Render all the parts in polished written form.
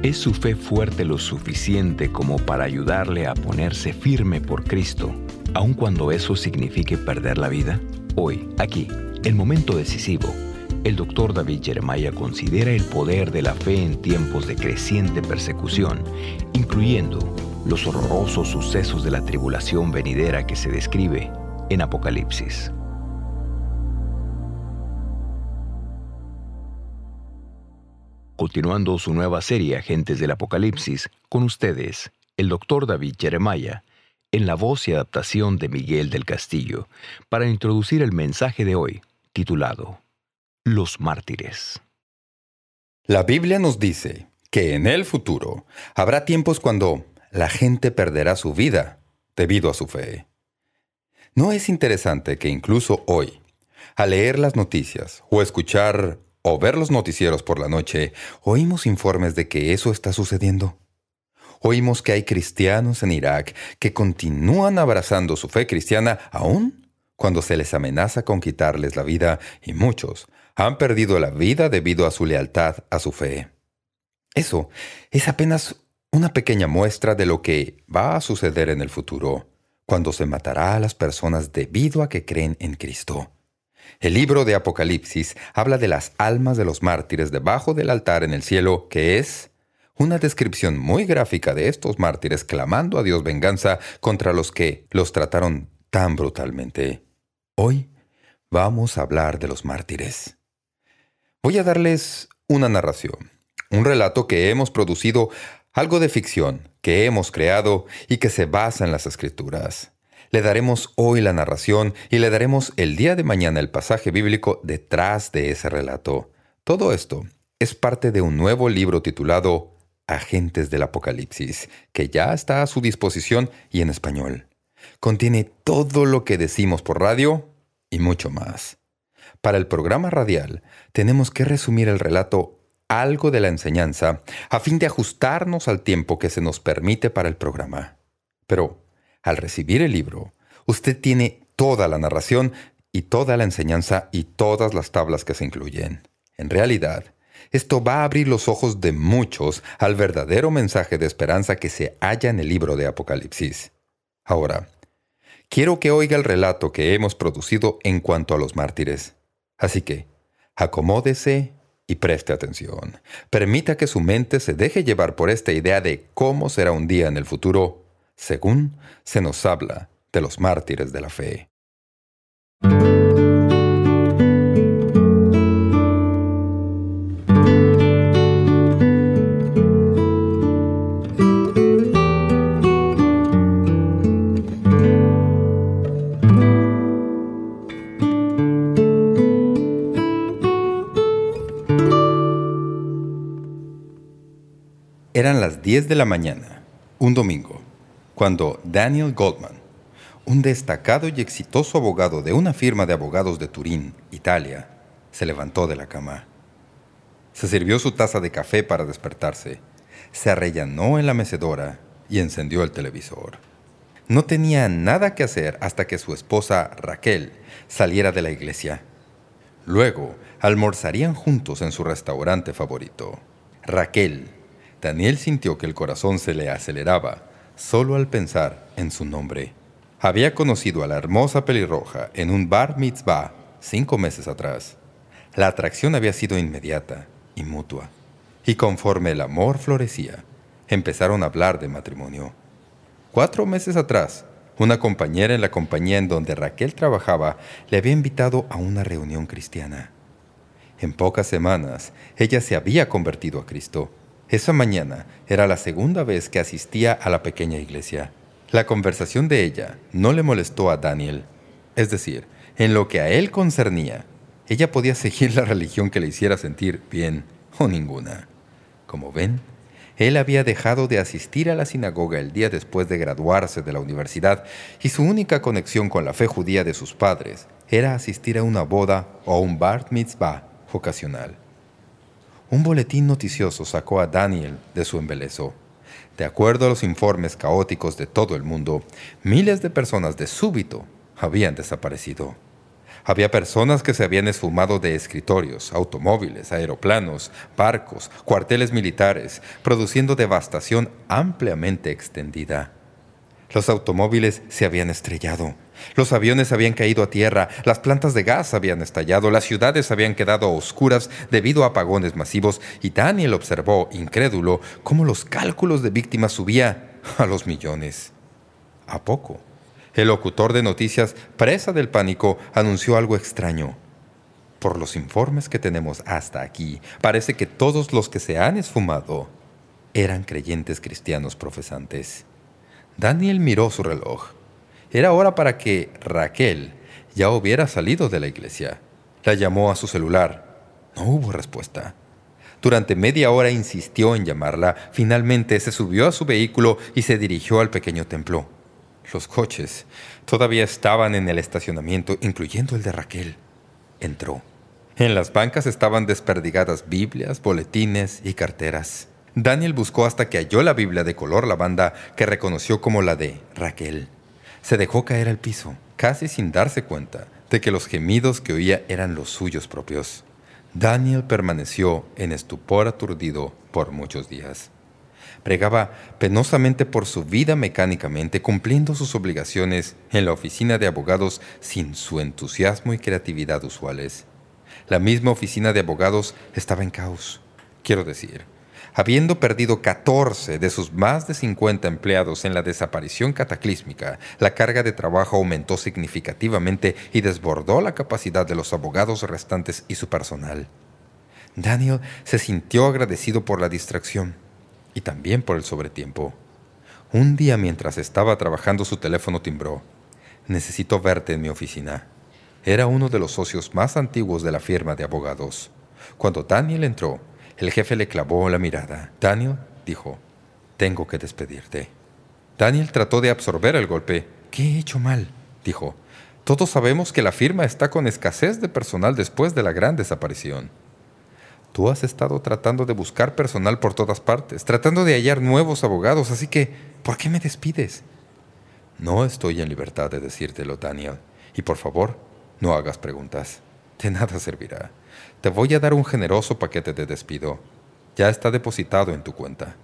¿Es su fe fuerte lo suficiente como para ayudarle a ponerse firme por Cristo, aun cuando eso signifique perder la vida? Hoy, aquí, el momento decisivo, el Dr. David Jeremiah considera el poder de la fe en tiempos de creciente persecución, incluyendo los horrorosos sucesos de la tribulación venidera que se describe en Apocalipsis. Continuando su nueva serie Agentes del Apocalipsis, con ustedes, el Dr. David Jeremiah, en la voz y adaptación de Miguel del Castillo, para introducir el mensaje de hoy, titulado Los Mártires. La Biblia nos dice que en el futuro habrá tiempos cuando la gente perderá su vida debido a su fe. ¿No es interesante que incluso hoy, al leer las noticias o escuchar o ver los noticieros por la noche, oímos informes de que eso está sucediendo? Oímos que hay cristianos en Irak que continúan abrazando su fe cristiana aún cuando se les amenaza con quitarles la vida, y muchos han perdido la vida debido a su lealtad a su fe. Eso es apenas una pequeña muestra de lo que va a suceder en el futuro, cuando se matará a las personas debido a que creen en Cristo. El libro de Apocalipsis habla de las almas de los mártires debajo del altar en el cielo, que es una descripción muy gráfica de estos mártires clamando a Dios venganza contra los que los trataron tan brutalmente. Hoy vamos a hablar de los mártires. Voy a darles una narración, un relato que hemos producido, algo de ficción que hemos creado y que se basa en las Escrituras. Le daremos hoy la narración y le daremos el día de mañana el pasaje bíblico detrás de ese relato. Todo esto es parte de un nuevo libro titulado Agentes del Apocalipsis, que ya está a su disposición y en español. Contiene todo lo que decimos por radio y mucho más. Para el programa radial tenemos que resumir el relato, algo de la enseñanza, a fin de ajustarnos al tiempo que se nos permite para el programa. Pero al recibir el libro, usted tiene toda la narración y toda la enseñanza y todas las tablas que se incluyen. En realidad, esto va a abrir los ojos de muchos al verdadero mensaje de esperanza que se halla en el libro de Apocalipsis. Ahora, quiero que oiga el relato que hemos producido en cuanto a los mártires. Así que, acomódese y preste atención. Permita que su mente se deje llevar por esta idea de cómo será un día en el futuro, según se nos habla de los mártires de la fe. Eran las 10 de la mañana, un domingo, cuando Daniel Goldman, un destacado y exitoso abogado de una firma de abogados de Turín, Italia, se levantó de la cama. Se sirvió su taza de café para despertarse, se arrellanó en la mecedora y encendió el televisor. No tenía nada que hacer hasta que su esposa, Raquel, saliera de la iglesia. Luego, almorzarían juntos en su restaurante favorito. Daniel sintió que el corazón se le aceleraba solo al pensar en su nombre. Había conocido a la hermosa pelirroja en un bar mitzvah 5 meses atrás. La atracción había sido inmediata y mutua. Y conforme el amor florecía, empezaron a hablar de matrimonio. 4 meses atrás, una compañera en la compañía en donde Raquel trabajaba le había invitado a una reunión cristiana. En pocas semanas, ella se había convertido a Cristo. Esa mañana era la segunda vez que asistía a la pequeña iglesia. La conversación de ella no le molestó a Daniel. Es decir, en lo que a él concernía, ella podía seguir la religión que le hiciera sentir bien o ninguna. Como ven, él había dejado de asistir a la sinagoga el día después de graduarse de la universidad y su única conexión con la fe judía de sus padres era asistir a una boda o a un bar mitzvah ocasional. Un boletín noticioso sacó a Daniel de su embeleso. De acuerdo a los informes caóticos de todo el mundo, miles de personas de súbito habían desaparecido. Había personas que se habían esfumado de escritorios, automóviles, aeroplanos, barcos, cuarteles militares, produciendo devastación ampliamente extendida. Los automóviles se habían estrellado, los aviones habían caído a tierra, las plantas de gas habían estallado, las ciudades habían quedado a oscuras debido a apagones masivos, y Daniel observó, incrédulo, cómo los cálculos de víctimas subían a los millones. A poco, el locutor de noticias, presa del pánico, anunció algo extraño. Por los informes que tenemos hasta aquí, parece que todos los que se han esfumado eran creyentes cristianos profesantes. Daniel miró su reloj. Era hora para que Raquel ya hubiera salido de la iglesia. La llamó a su celular. No hubo respuesta. Durante media hora insistió en llamarla. Finalmente se subió a su vehículo y se dirigió al pequeño templo. Los coches todavía estaban en el estacionamiento, incluyendo el de Raquel. Entró. En las bancas estaban desperdigadas Biblias, boletines y carteras. Daniel buscó hasta que halló la Biblia de color lavanda que reconoció como la de Raquel. Se dejó caer al piso, casi sin darse cuenta de que los gemidos que oía eran los suyos propios. Daniel permaneció en estupor aturdido por muchos días. Pregaba penosamente por su vida mecánicamente, cumpliendo sus obligaciones en la oficina de abogados sin su entusiasmo y creatividad usuales. La misma oficina de abogados estaba en caos. Quiero decir, habiendo perdido 14 de sus más de 50 empleados en la desaparición cataclísmica, la carga de trabajo aumentó significativamente y desbordó la capacidad de los abogados restantes y su personal. Daniel se sintió agradecido por la distracción y también por el sobretiempo. Un día, mientras estaba trabajando, su teléfono timbró. «Necesito verte en mi oficina». Era uno de los socios más antiguos de la firma de abogados. Cuando Daniel entró, el jefe le clavó la mirada. «Daniel», dijo, «tengo que despedirte». Daniel trató de absorber el golpe. «¿Qué he hecho mal?», dijo. «Todos sabemos que la firma está con escasez de personal después de la gran desaparición». «Tú has estado tratando de buscar personal por todas partes, tratando de hallar nuevos abogados, así que, ¿por qué me despides?». «No estoy en libertad de decírtelo, Daniel, y por favor, no hagas preguntas. De nada servirá. Te voy a dar un generoso paquete de despido. Ya está depositado en tu cuenta».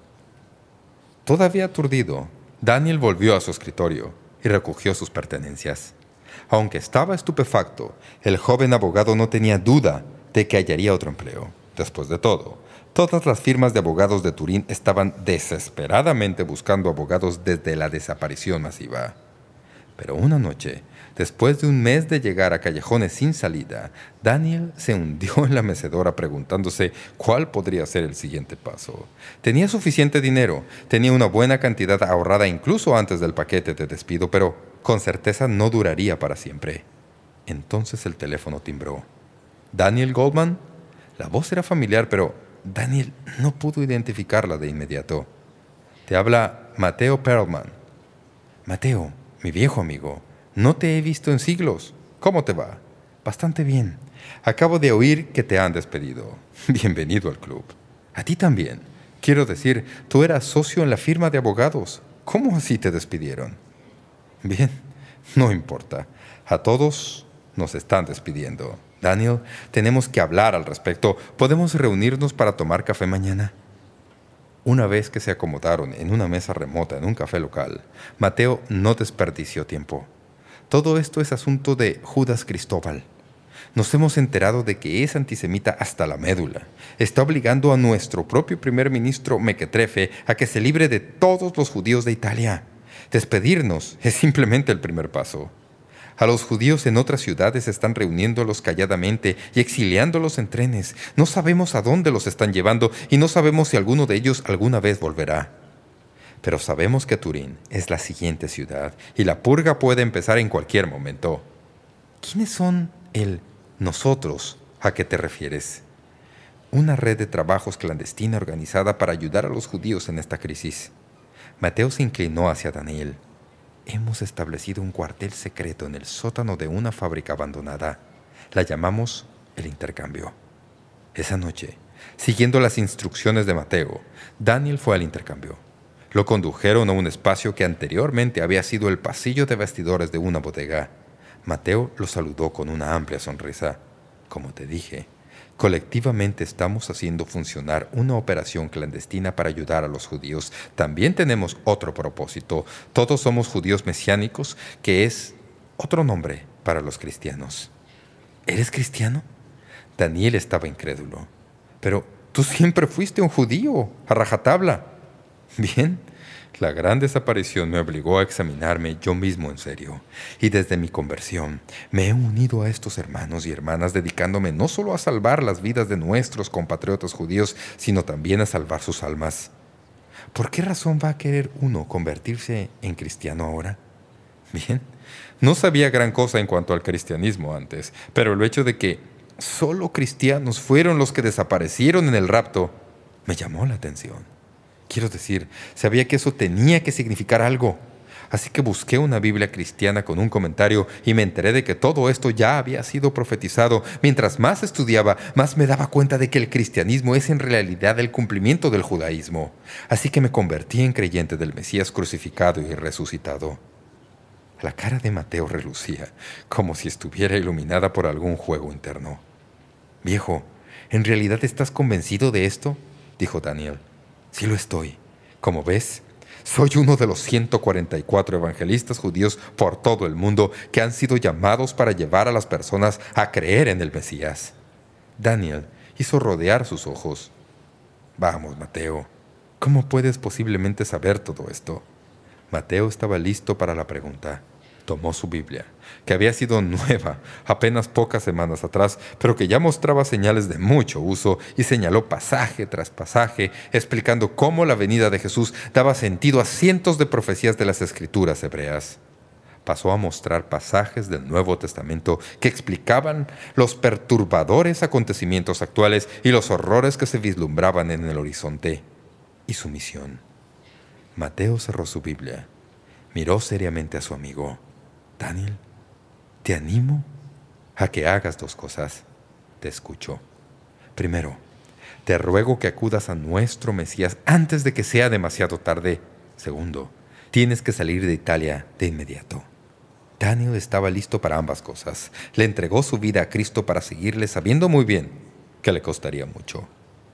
Todavía aturdido, Daniel volvió a su escritorio y recogió sus pertenencias. Aunque estaba estupefacto, el joven abogado no tenía duda de que hallaría otro empleo. Después de todo, todas las firmas de abogados de Turín estaban desesperadamente buscando abogados desde la desaparición masiva. Pero una noche, después de un mes de llegar a callejones sin salida, Daniel se hundió en la mecedora preguntándose cuál podría ser el siguiente paso. Tenía suficiente dinero, tenía una buena cantidad ahorrada incluso antes del paquete de despido, pero con certeza no duraría para siempre. Entonces el teléfono timbró. «¿Daniel Goldman?». La voz era familiar, pero Daniel no pudo identificarla de inmediato. «Te habla Mateo Perlman». «Mateo, mi viejo amigo, no te he visto en siglos. ¿Cómo te va?». «Bastante bien. Acabo de oír que te han despedido». «Bienvenido al club». «A ti también. Quiero decir, tú eras socio en la firma de abogados. ¿Cómo así te despidieron?». «Bien, no importa. A todos nos están despidiendo. Daniel, tenemos que hablar al respecto. ¿Podemos reunirnos para tomar café mañana?». Una vez que se acomodaron en una mesa remota en un café local, Mateo no desperdició tiempo. «Todo esto es asunto de Judas Cristóbal. Nos hemos enterado de que es antisemita hasta la médula. Está obligando a nuestro propio primer ministro Mequetrefe a que se libre de todos los judíos de Italia. Despedirnos es simplemente el primer paso. A los judíos en otras ciudades están reuniéndolos calladamente y exiliándolos en trenes. No sabemos a dónde los están llevando y no sabemos si alguno de ellos alguna vez volverá. Pero sabemos que Turín es la siguiente ciudad y la purga puede empezar en cualquier momento». «¿Quiénes son el nosotros a que te refieres?». «Una red de trabajos clandestina organizada para ayudar a los judíos en esta crisis». Mateo se inclinó hacia Daniel. «Hemos establecido un cuartel secreto en el sótano de una fábrica abandonada. La llamamos el intercambio». Esa noche, siguiendo las instrucciones de Mateo, Daniel fue al intercambio. Lo condujeron a un espacio que anteriormente había sido el pasillo de vestidores de una bodega. Mateo lo saludó con una amplia sonrisa. «Como te dije, colectivamente estamos haciendo funcionar una operación clandestina para ayudar a los judíos. También tenemos otro propósito. Todos somos judíos mesiánicos, que es otro nombre para los cristianos». «¿Eres cristiano?». Daniel estaba incrédulo. «Pero tú siempre fuiste un judío, a rajatabla». «Bien». La gran desaparición me obligó a examinarme yo mismo en serio, y desde mi conversión me he unido a estos hermanos y hermanas dedicándome no solo a salvar las vidas de nuestros compatriotas judíos, sino también a salvar sus almas. ¿Por qué razón va a querer uno convertirse en cristiano ahora? Bien, no sabía gran cosa en cuanto al cristianismo antes, pero el hecho de que solo cristianos fueron los que desaparecieron en el rapto me llamó la atención. Quiero decir, sabía que eso tenía que significar algo. Así que busqué una Biblia cristiana con un comentario y me enteré de que todo esto ya había sido profetizado. Mientras más estudiaba, más me daba cuenta de que el cristianismo es en realidad el cumplimiento del judaísmo. Así que me convertí en creyente del Mesías crucificado y resucitado. La cara de Mateo relucía, como si estuviera iluminada por algún juego interno. «Viejo, ¿en realidad estás convencido de esto?», dijo Daniel. «Sí lo estoy. Como ves, soy uno de los 144 evangelistas judíos por todo el mundo que han sido llamados para llevar a las personas a creer en el Mesías». Daniel hizo rodear sus ojos. «Vamos, Mateo, ¿cómo puedes posiblemente saber todo esto?». Mateo estaba listo para la pregunta. Tomó su Biblia, que había sido nueva apenas pocas semanas atrás, pero que ya mostraba señales de mucho uso, y señaló pasaje tras pasaje, explicando cómo la venida de Jesús daba sentido a cientos de profecías de las Escrituras hebreas. Pasó a mostrar pasajes del Nuevo Testamento que explicaban los perturbadores acontecimientos actuales y los horrores que se vislumbraban en el horizonte, y su misión. Mateo cerró su Biblia, miró seriamente a su amigo. «Daniel, te animo a que hagas dos cosas. Te escucho. Primero, te ruego que acudas a nuestro Mesías antes de que sea demasiado tarde. Segundo, tienes que salir de Italia de inmediato». Daniel estaba listo para ambas cosas. Le entregó su vida a Cristo para seguirle, sabiendo muy bien que le costaría mucho.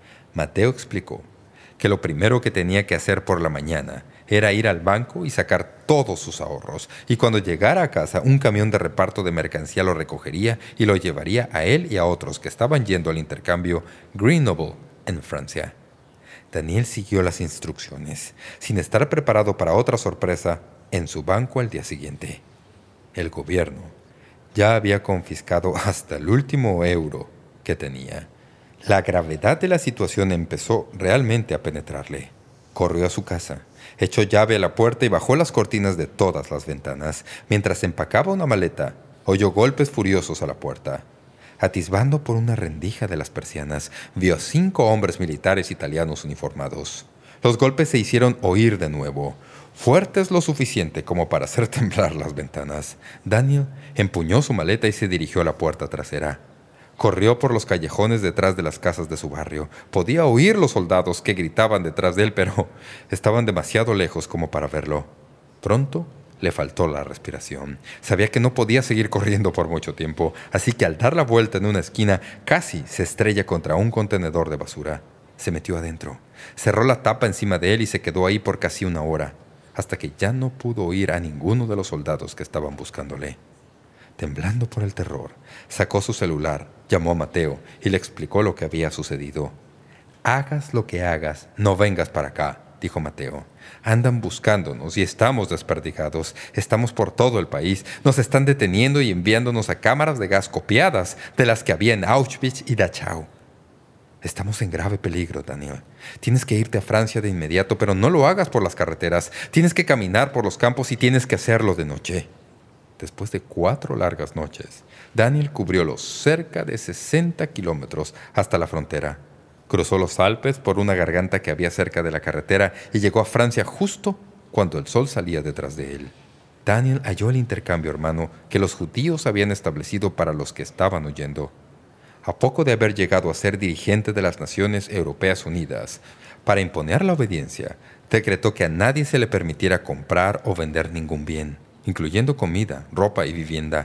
Mateo explicó que lo primero que tenía que hacer por la mañana era ir al banco y sacar todos sus ahorros, y cuando llegara a casa un camión de reparto de mercancía lo recogería y lo llevaría a él y a otros que estaban yendo al intercambio Grenoble en Francia. Daniel siguió las instrucciones, sin estar preparado para otra sorpresa en su banco al día siguiente. El gobierno ya había confiscado hasta el último euro que tenía. La gravedad de la situación empezó realmente a penetrarle. Corrió a su casa, echó llave a la puerta y bajó las cortinas de todas las ventanas. Mientras empacaba una maleta, oyó golpes furiosos a la puerta. Atisbando por una rendija de las persianas, vio a 5 hombres militares italianos uniformados. Los golpes se hicieron oír de nuevo, fuertes lo suficiente como para hacer temblar las ventanas. Daniel empuñó su maleta y se dirigió a la puerta trasera. Corrió por los callejones detrás de las casas de su barrio. Podía oír los soldados que gritaban detrás de él, pero estaban demasiado lejos como para verlo. Pronto le faltó la respiración. Sabía que no podía seguir corriendo por mucho tiempo, así que al dar la vuelta en una esquina casi se estrella contra un contenedor de basura. Se metió adentro, cerró la tapa encima de él y se quedó ahí por casi una hora, hasta que ya no pudo oír a ninguno de los soldados que estaban buscándole. Temblando por el terror, sacó su celular, llamó a Mateo y le explicó lo que había sucedido. «Hagas lo que hagas, no vengas para acá», dijo Mateo. «Andan buscándonos y estamos desperdigados. Estamos por todo el país. Nos están deteniendo y enviándonos a cámaras de gas copiadas de las que había en Auschwitz y Dachau. Estamos en grave peligro, Daniel. Tienes que irte a Francia de inmediato, pero no lo hagas por las carreteras. Tienes que caminar por los campos y tienes que hacerlo de noche». Después de 4 largas noches, Daniel cubrió los cerca de 60 kilómetros hasta la frontera. Cruzó los Alpes por una garganta que había cerca de la carretera y llegó a Francia justo cuando el sol salía detrás de él. Daniel halló el intercambio hermano que los judíos habían establecido para los que estaban huyendo. A poco de haber llegado a ser dirigente de las Naciones Europeas Unidas, para imponer la obediencia, decretó que a nadie se le permitiera comprar o vender ningún bien, incluyendo comida, ropa y vivienda.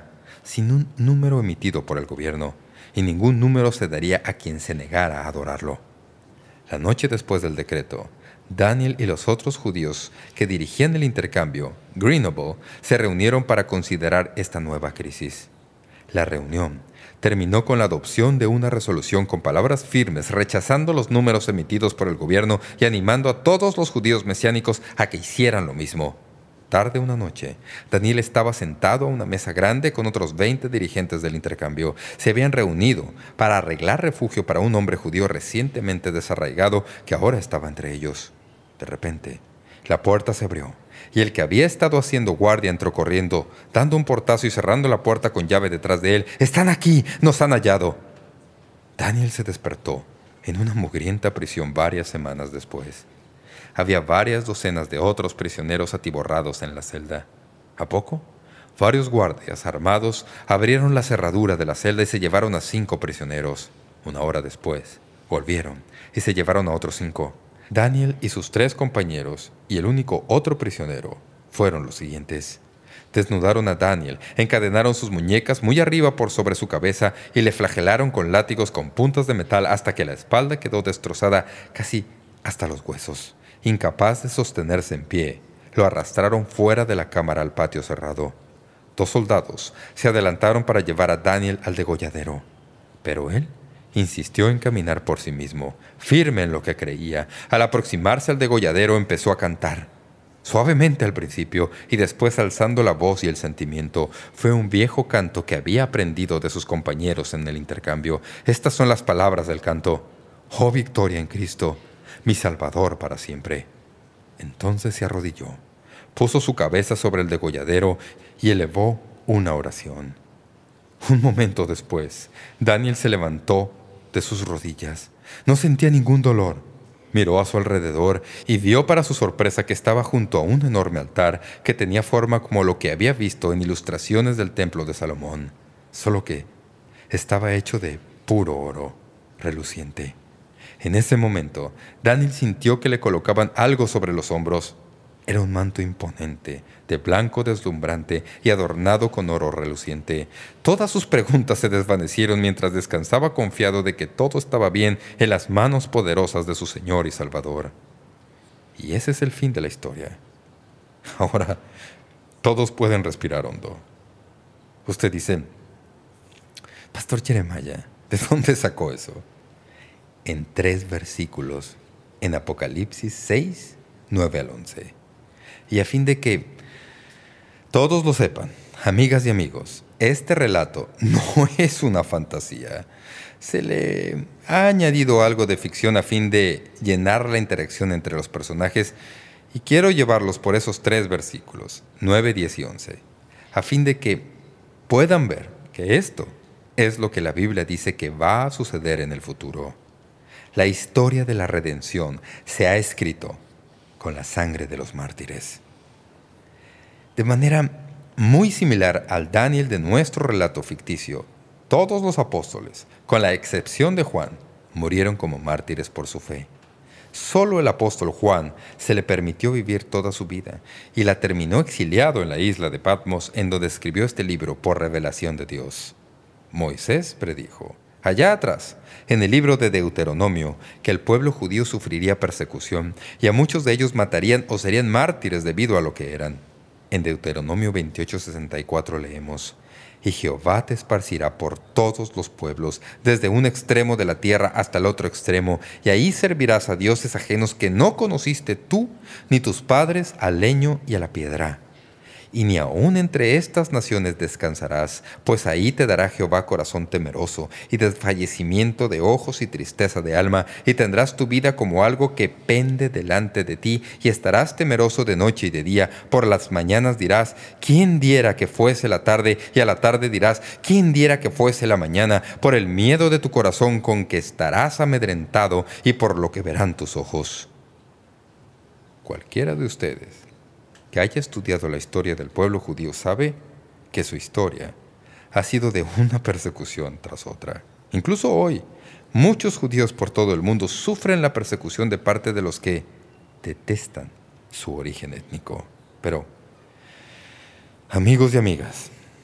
sin un número emitido por el gobierno, y ningún número se daría a quien se negara a adorarlo. La noche después del decreto, Daniel y los otros judíos que dirigían el intercambio, Grenoble, se reunieron para considerar esta nueva crisis. La reunión terminó con la adopción de una resolución con palabras firmes rechazando los números emitidos por el gobierno y animando a todos los judíos mesiánicos a que hicieran lo mismo. Tarde una noche, Daniel estaba sentado a una mesa grande con otros 20 dirigentes del intercambio. Se habían reunido para arreglar refugio para un hombre judío recientemente desarraigado que ahora estaba entre ellos. De repente, la puerta se abrió y el que había estado haciendo guardia entró corriendo, dando un portazo y cerrando la puerta con llave detrás de él. «¡Están aquí! ¡Nos han hallado!». Daniel se despertó en una mugrienta prisión varias semanas después. Había varias docenas de otros prisioneros atiborrados en la celda. ¿A poco? Varios guardias armados abrieron la cerradura de la celda y se llevaron a 5 prisioneros. Una hora después, volvieron y se llevaron a otros 5. Daniel y sus 3 compañeros y el único otro prisionero fueron los siguientes. Desnudaron a Daniel, encadenaron sus muñecas muy arriba por sobre su cabeza y le flagelaron con látigos con puntas de metal hasta que la espalda quedó destrozada casi hasta los huesos. Incapaz de sostenerse en pie, lo arrastraron fuera de la cámara al patio cerrado. 2 soldados se adelantaron para llevar a Daniel al degolladero, pero él insistió en caminar por sí mismo, firme en lo que creía. Al aproximarse al degolladero empezó a cantar. Suavemente al principio y después alzando la voz y el sentimiento. Fue un viejo canto que había aprendido de sus compañeros en el intercambio. Estas son las palabras del canto: «Oh victoria en Cristo, mi Salvador para siempre». Entonces se arrodilló, puso su cabeza sobre el degolladero y elevó una oración. Un momento después, Daniel se levantó de sus rodillas. No sentía ningún dolor. Miró a su alrededor y vio para su sorpresa que estaba junto a un enorme altar que tenía forma como lo que había visto en ilustraciones del templo de Salomón, solo que estaba hecho de puro oro reluciente. En ese momento, Daniel sintió que le colocaban algo sobre los hombros. Era un manto imponente, de blanco deslumbrante y adornado con oro reluciente. Todas sus preguntas se desvanecieron mientras descansaba confiado de que todo estaba bien en las manos poderosas de su Señor y Salvador. Y ese es el fin de la historia. Ahora, todos pueden respirar hondo. Usted dice: «Pastor Jeremiah, ¿de dónde sacó eso?». En 3 versículos, en Apocalipsis 6, 9 al 11. Y a fin de que todos lo sepan, amigas y amigos, este relato no es una fantasía. Se le ha añadido algo de ficción a fin de llenar la interacción entre los personajes, y quiero llevarlos por esos 3 versículos, 9, 10 y 11, a fin de que puedan ver que esto es lo que la Biblia dice que va a suceder en el futuro. La historia de la redención se ha escrito con la sangre de los mártires. De manera muy similar al Daniel de nuestro relato ficticio, todos los apóstoles, con la excepción de Juan, murieron como mártires por su fe. Solo el apóstol Juan se le permitió vivir toda su vida y la terminó exiliado en la isla de Patmos, en donde escribió este libro por revelación de Dios. Moisés predijo allá atrás, en el libro de Deuteronomio, que el pueblo judío sufriría persecución y a muchos de ellos matarían o serían mártires debido a lo que eran. En Deuteronomio 28:64 leemos: «Y Jehová te esparcirá por todos los pueblos, desde un extremo de la tierra hasta el otro extremo, y ahí servirás a dioses ajenos que no conociste tú, ni tus padres, al leño y a la piedra. Y ni aun entre estas naciones descansarás, pues ahí te dará Jehová corazón temeroso, y desfallecimiento de ojos y tristeza de alma, y tendrás tu vida como algo que pende delante de ti, y estarás temeroso de noche y de día. Por las mañanas dirás: ¿quién diera que fuese la tarde? Y a la tarde dirás: ¿quién diera que fuese la mañana? Por el miedo de tu corazón con que estarás amedrentado, y por lo que verán tus ojos». Cualquiera de ustedes que haya estudiado la historia del pueblo judío sabe que su historia ha sido de una persecución tras otra. Incluso hoy, muchos judíos por todo el mundo sufren la persecución de parte de los que detestan su origen étnico. Pero, amigos y amigas,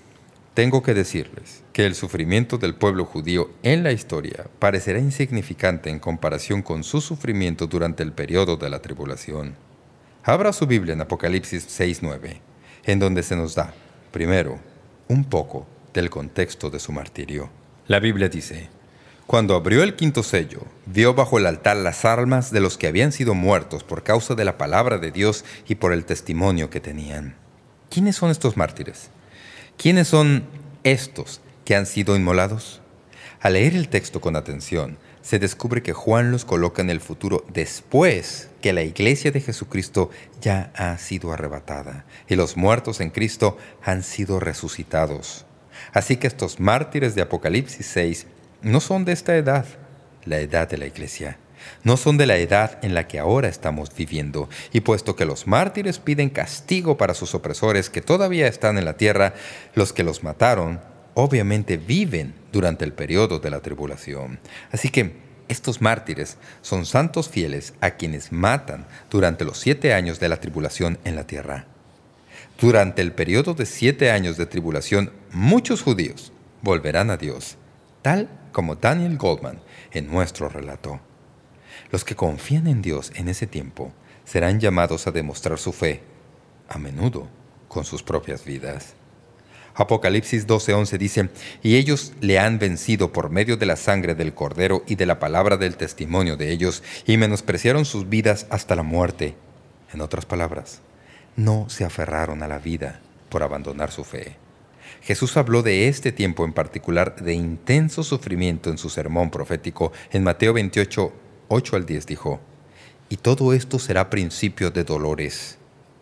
Tengo que decirles que el sufrimiento del pueblo judío en la historia parecerá insignificante en comparación con su sufrimiento durante el periodo de la tribulación. Abra su Biblia en Apocalipsis 6:9, en donde se nos da, primero, un poco del contexto de su martirio. La Biblia dice: cuando abrió el quinto sello, vio bajo el altar las almas de los que habían sido muertos por causa de la palabra de Dios y por el testimonio que tenían. ¿Quiénes son estos mártires? ¿Quiénes son estos que han sido inmolados? Al leer el texto con atención, se descubre que Juan los coloca en el futuro después que la iglesia de Jesucristo ya ha sido arrebatada y los muertos en Cristo han sido resucitados. Así que estos mártires de Apocalipsis 6 no son de esta edad, la edad de la iglesia. No son de la edad en la que ahora estamos viviendo. Y puesto que los mártires piden castigo para sus opresores que todavía están en la tierra, los que los mataron obviamente viven durante el periodo de la tribulación. Así que estos mártires son santos fieles a quienes matan durante los 7 años de la tribulación en la tierra. Durante el periodo de 7 años de tribulación, muchos judíos volverán a Dios, tal como Daniel Goldman en nuestro relato. Los que confían en Dios en ese tiempo serán llamados a demostrar su fe, a menudo con sus propias vidas. Apocalipsis 12:11 dice: «Y ellos le han vencido por medio de la sangre del Cordero y de la palabra del testimonio de ellos, y menospreciaron sus vidas hasta la muerte». En otras palabras, no se aferraron a la vida por abandonar su fe. Jesús habló de este tiempo en particular de intenso sufrimiento en su sermón profético. En Mateo 28, 8 al 10 dijo: «Y todo esto será principio de dolores.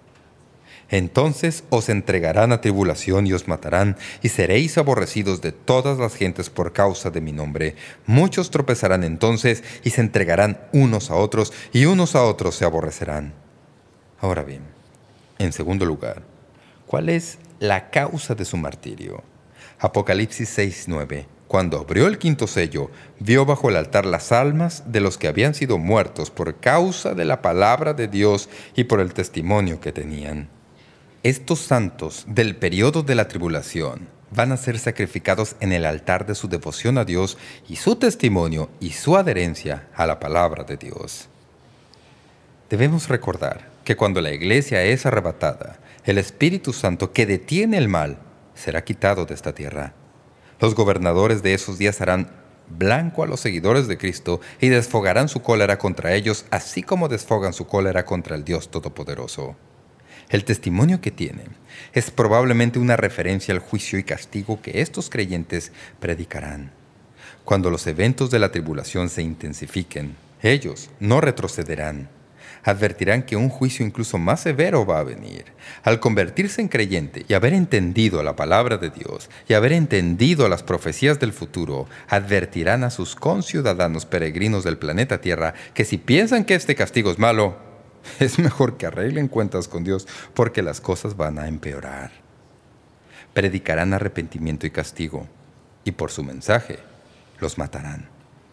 Entonces os entregarán a tribulación y os matarán, y seréis aborrecidos de todas las gentes por causa de mi nombre. Muchos tropezarán entonces y se entregarán unos a otros, y unos a otros se aborrecerán». Ahora bien, en segundo lugar, ¿cuál es la causa de su martirio? Apocalipsis 6:9. Cuando abrió el quinto sello, vio bajo el altar las almas de los que habían sido muertos por causa de la palabra de Dios y por el testimonio que tenían. Estos santos del periodo de la tribulación van a ser sacrificados en el altar de su devoción a Dios y su testimonio y su adherencia a la palabra de Dios. Debemos recordar que cuando la iglesia es arrebatada, el Espíritu Santo que detiene el mal será quitado de esta tierra. Los gobernadores de esos días harán blanco a los seguidores de Cristo y desfogarán su cólera contra ellos, así como desfogan su cólera contra el Dios Todopoderoso. El testimonio que tienen es probablemente una referencia al juicio y castigo que estos creyentes predicarán. Cuando los eventos de la tribulación se intensifiquen, ellos no retrocederán. Advertirán que un juicio incluso más severo va a venir. Al convertirse en creyente y haber entendido la palabra de Dios y haber entendido las profecías del futuro, advertirán a sus conciudadanos peregrinos del planeta Tierra que si piensan que este castigo es malo, es mejor que arreglen cuentas con Dios, porque las cosas van a empeorar. Predicarán arrepentimiento y castigo, y por su mensaje los matarán.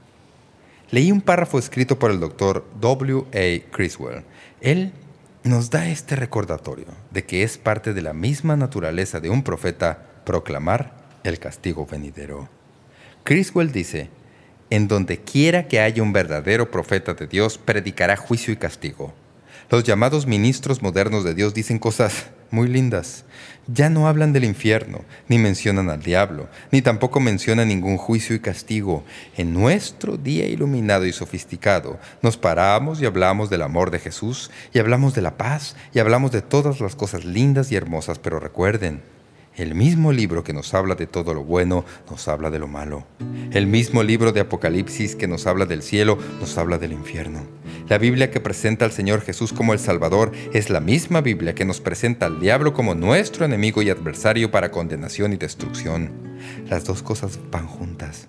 Leí un párrafo escrito por el Dr. W. A. Criswell. Él nos da este recordatorio de que es parte de la misma naturaleza de un profeta proclamar el castigo venidero. Criswell dice: «En donde quiera que haya un verdadero profeta de Dios, predicará juicio y castigo». Los llamados ministros modernos de Dios dicen cosas muy lindas. Ya no hablan del infierno, ni mencionan al diablo, ni tampoco mencionan ningún juicio y castigo. En nuestro día iluminado y sofisticado, nos paramos y hablamos del amor de Jesús, y hablamos de la paz, y hablamos de todas las cosas lindas y hermosas. Pero recuerden, el mismo libro que nos habla de todo lo bueno, nos habla de lo malo. El mismo libro de Apocalipsis que nos habla del cielo, nos habla del infierno. La Biblia que presenta al Señor Jesús como el Salvador es la misma Biblia que nos presenta al diablo como nuestro enemigo y adversario para condenación y destrucción. Las dos cosas van juntas.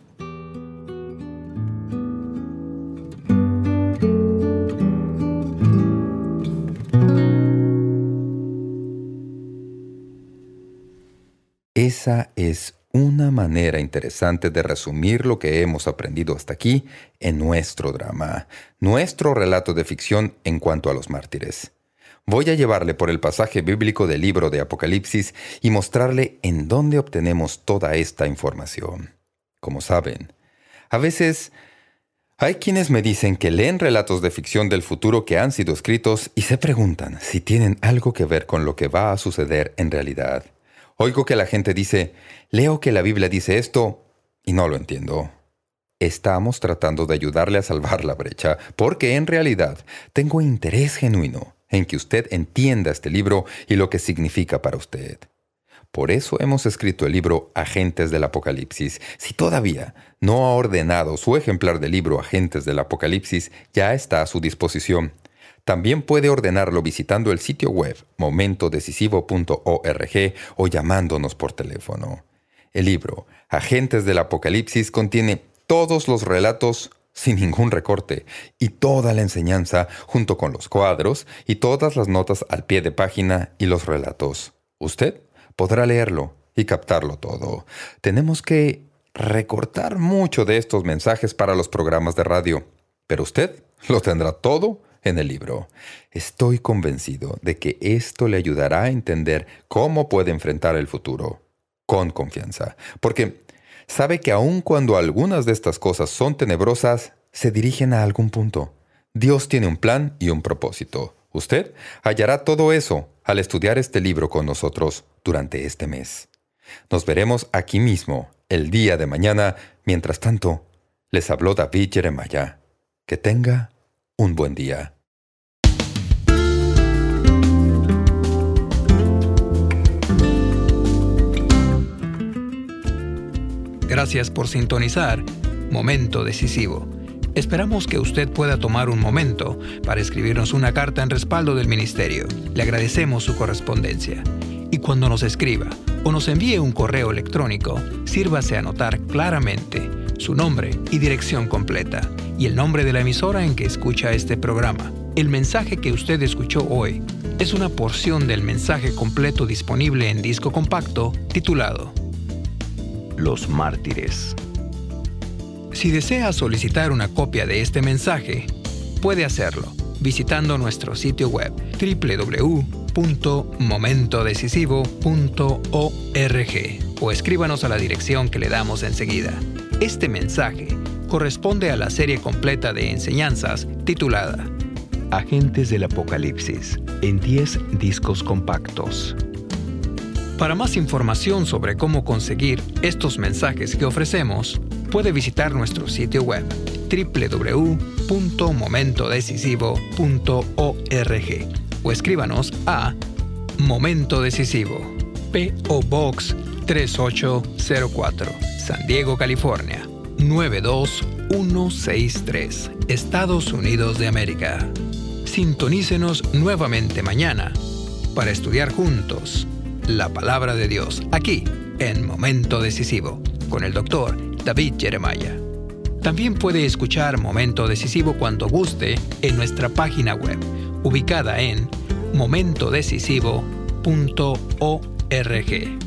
Esa es una manera interesante de resumir lo que hemos aprendido hasta aquí en nuestro drama, nuestro relato de ficción en cuanto a los mártires. Voy a llevarle por el pasaje bíblico del libro de Apocalipsis y mostrarle en dónde obtenemos toda esta información. Como saben, a veces hay quienes me dicen que leen relatos de ficción del futuro que han sido escritos y se preguntan si tienen algo que ver con lo que va a suceder en realidad. Oigo que la gente dice, leo que la Biblia dice esto y no lo entiendo. Estamos tratando de ayudarle a salvar la brecha porque en realidad tengo interés genuino en que usted entienda este libro y lo que significa para usted. Por eso hemos escrito el libro Agentes del Apocalipsis. Si todavía no ha ordenado su ejemplar del libro Agentes del Apocalipsis, ya está a su disposición. También puede ordenarlo visitando el sitio web momentodecisivo.org o llamándonos por teléfono. El libro Agentes del Apocalipsis contiene todos los relatos sin ningún recorte y toda la enseñanza junto con los cuadros y todas las notas al pie de página y los relatos. Usted podrá leerlo y captarlo todo. Tenemos que recortar mucho de estos mensajes para los programas de radio, pero usted lo tendrá todo en el libro. Estoy convencido de que esto le ayudará a entender cómo puede enfrentar el futuro con confianza, porque sabe que aun cuando algunas de estas cosas son tenebrosas, se dirigen a algún punto. Dios tiene un plan y un propósito. Usted hallará todo eso al estudiar este libro con nosotros durante este mes. Nos veremos aquí mismo el día de mañana. Mientras tanto, les habló David Jeremiah. Que tenga un buen día. Gracias por sintonizar Momento Decisivo. Esperamos que usted pueda tomar un momento para escribirnos una carta en respaldo del ministerio. Le agradecemos su correspondencia. Y cuando nos escriba o nos envíe un correo electrónico, sírvase a anotar claramente su nombre y dirección completa y el nombre de la emisora en que escucha este programa. El mensaje que usted escuchó hoy es una porción del mensaje completo disponible en disco compacto titulado Los Mártires. Si desea solicitar una copia de este mensaje, puede hacerlo visitando nuestro sitio web www.momentodecisivo.org o escríbanos a la dirección que le damos enseguida. Este mensaje corresponde a la serie completa de enseñanzas titulada Agentes del Apocalipsis en 10 discos compactos. Para más información sobre cómo conseguir estos mensajes que ofrecemos, puede visitar nuestro sitio web www.momentodecisivo.org o escríbanos a Momento Decisivo, P.O. Box 3804, San Diego, California, 92163, Estados Unidos de América. Sintonícenos nuevamente mañana para estudiar juntos la Palabra de Dios aquí en Momento Decisivo con el Dr. David Jeremiah. También puede escuchar Momento Decisivo cuando guste en nuestra página web, ubicada en momentodecisivo.org.